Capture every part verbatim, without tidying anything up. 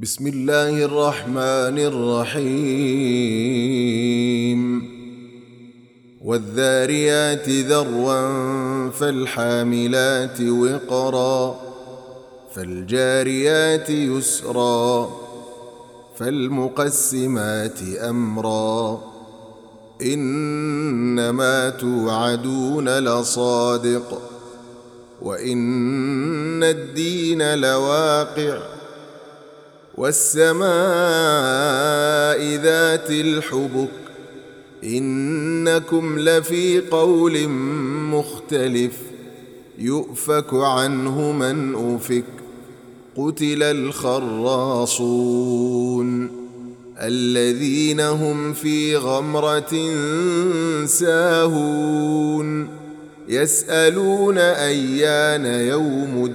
بسم الله الرحمن الرحيم والذاريات ذروا فالحاملات وقرا فالجاريات يسرا فالمقسمات أمرا إنما توعدون لصادق وإن الدين لواقع والسماء ذات الحبك إنكم لفي قول مختلف يؤفك عنه من أفك قتل الخراصون الذين هم في غمرة ساهون يسألون أيان يوم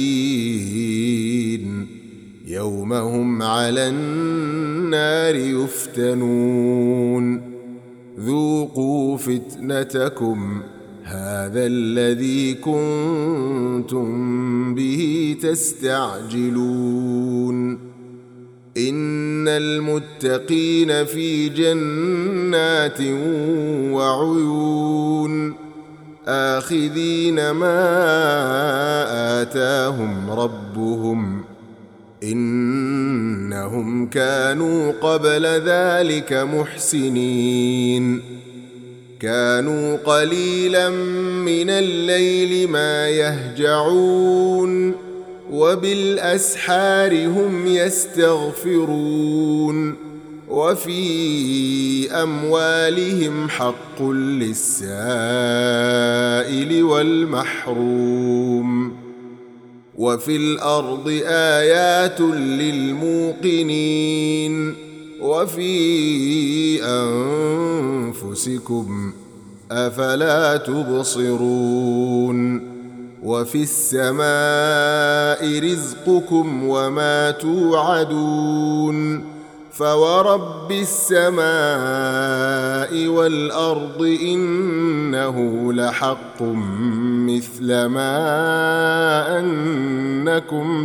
الدين يوم هم على النار يفتنون ذوقوا فتنتكم هذا الذي كنتم به تستعجلون إن المتقين في جنات وعيون آخذين ما آتاهم ربهم إنهم كانوا قبل ذلك محسنين كانوا قليلا من الليل ما يهجعون وبالأسحار هم يستغفرون وفي أموالهم حق للسائل والمحروم وفي الأرض آيات للموقنين وفي أنفسكم أفلا تبصرون وفي السماء رزقكم وما توعدون فورب السماء والأرض إنه لحق مثل ما أنكم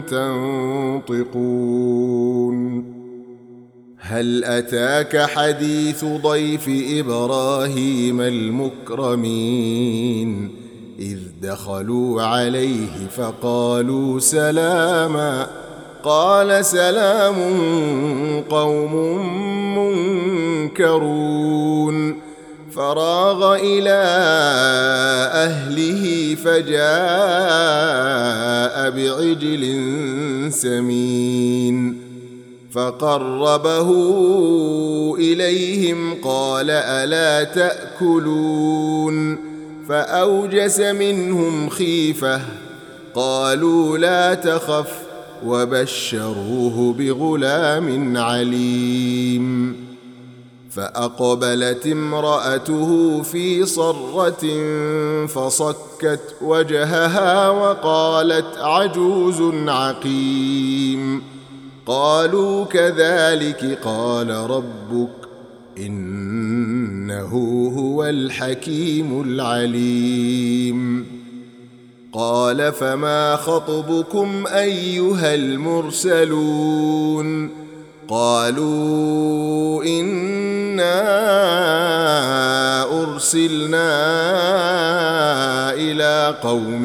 تنطقون هل أتاك حديث ضيف إبراهيم المكرمين إذ دخلوا عليه فقالوا سلاما قال سلام قوم منكرون فراغ إلى أهله فجاء بعجل سمين فقربه إليهم قال ألا تأكلون فأوجس منهم خيفة قالوا لا تخف وبشروه بغلام عليم فأقبلت امرأته في صرة فصكت وجهها وقالت عجوز عقيم قالوا كذلك قال ربك إنه هو الحكيم العليم قال فما خطبكم أيها المرسلون قالوا إنا أرسلنا إلى قوم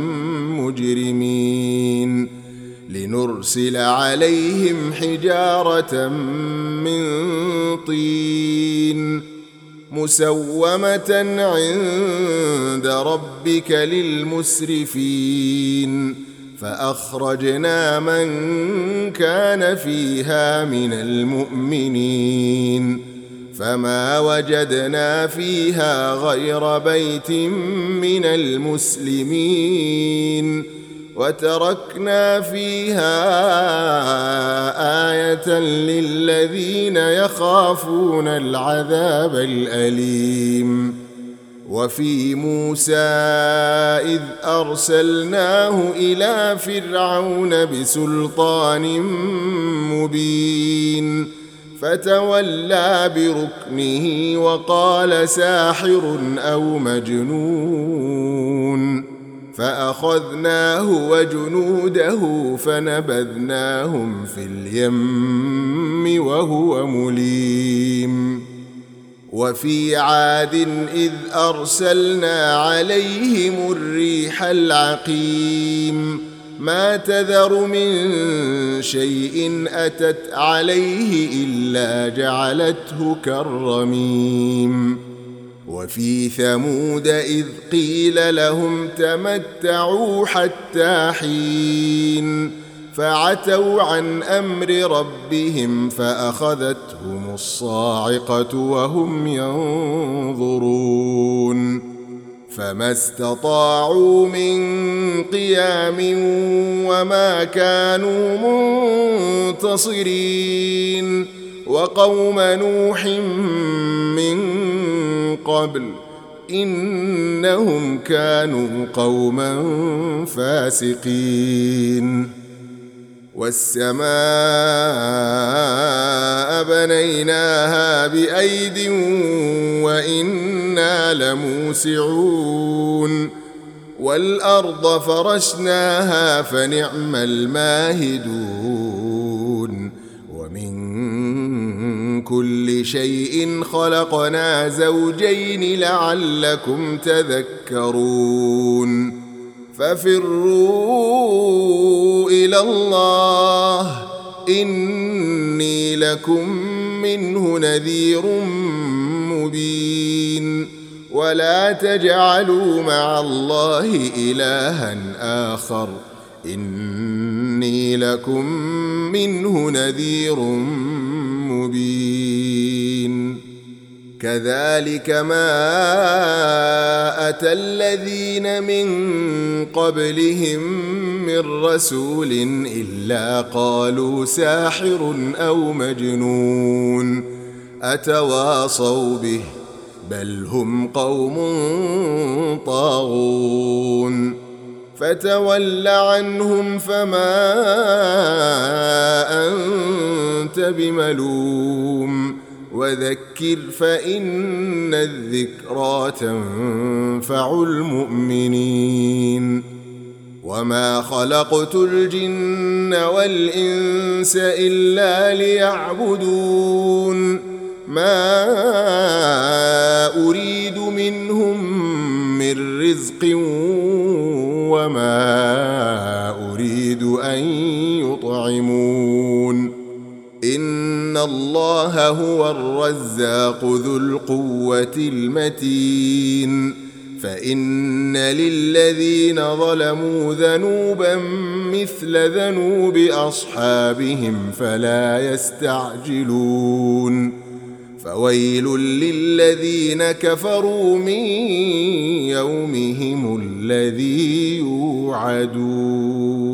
مجرمين لنرسل عليهم حجارة من طين مسومة عند ربك للمسرفين فأخرجنا من كان فيها من المؤمنين فما وجدنا فيها غير بيت من المسلمين وتركنا فيها آية للذين يخافون العذاب الأليم وفي موسى إذ أرسلناه إلى فرعون بسلطان مبين فتولى بركنه وقال ساحر أو مجنون فأخذناه وجنوده فنبذناهم في اليم وهو مليم وفي عاد إذ أرسلنا عليهم الريح العقيم ما تذر من شيء أتت عليه إلا جعلته كالرميم وفي ثمود إذ قيل لهم تمتعوا حتى حين فعتوا عن أمر ربهم فأخذتهم الصاعقة وهم ينظرون فما استطاعوا من قيام وما كانوا منتصرين وقوم نوح من قبل إنهم كانوا قوما فاسقين والسماء بنيناها بأيد وإنا لموسعون والأرض فرشناها فنعم الماهدون ومن كل شيء خلقنا زوجين لعلكم تذكرون ففروا إلى الله إني لكم منه نذير مبين ولا تجعلوا مع الله إلها آخر إني لكم منه نذير مبين كذلك ما أتى الذين من قبلهم من رسول إلا قالوا ساحر أو مجنون أتواصوا به بل هم قوم طاغون فتول عنهم فما أنت بملوم وذكر فإن الذكرى تنفع المؤمنين وما خلقت الجن والإنس إلا ليعبدون ما أريد منهم من رزق وما أريد أن يطعمون إن الله هو الرزاق ذو القوة المتين فإن للذين ظلموا ذنوبا مثل ذنوب أصحابهم فلا يستعجلون فويل للذين كفروا من يومهم الذي يوعدون.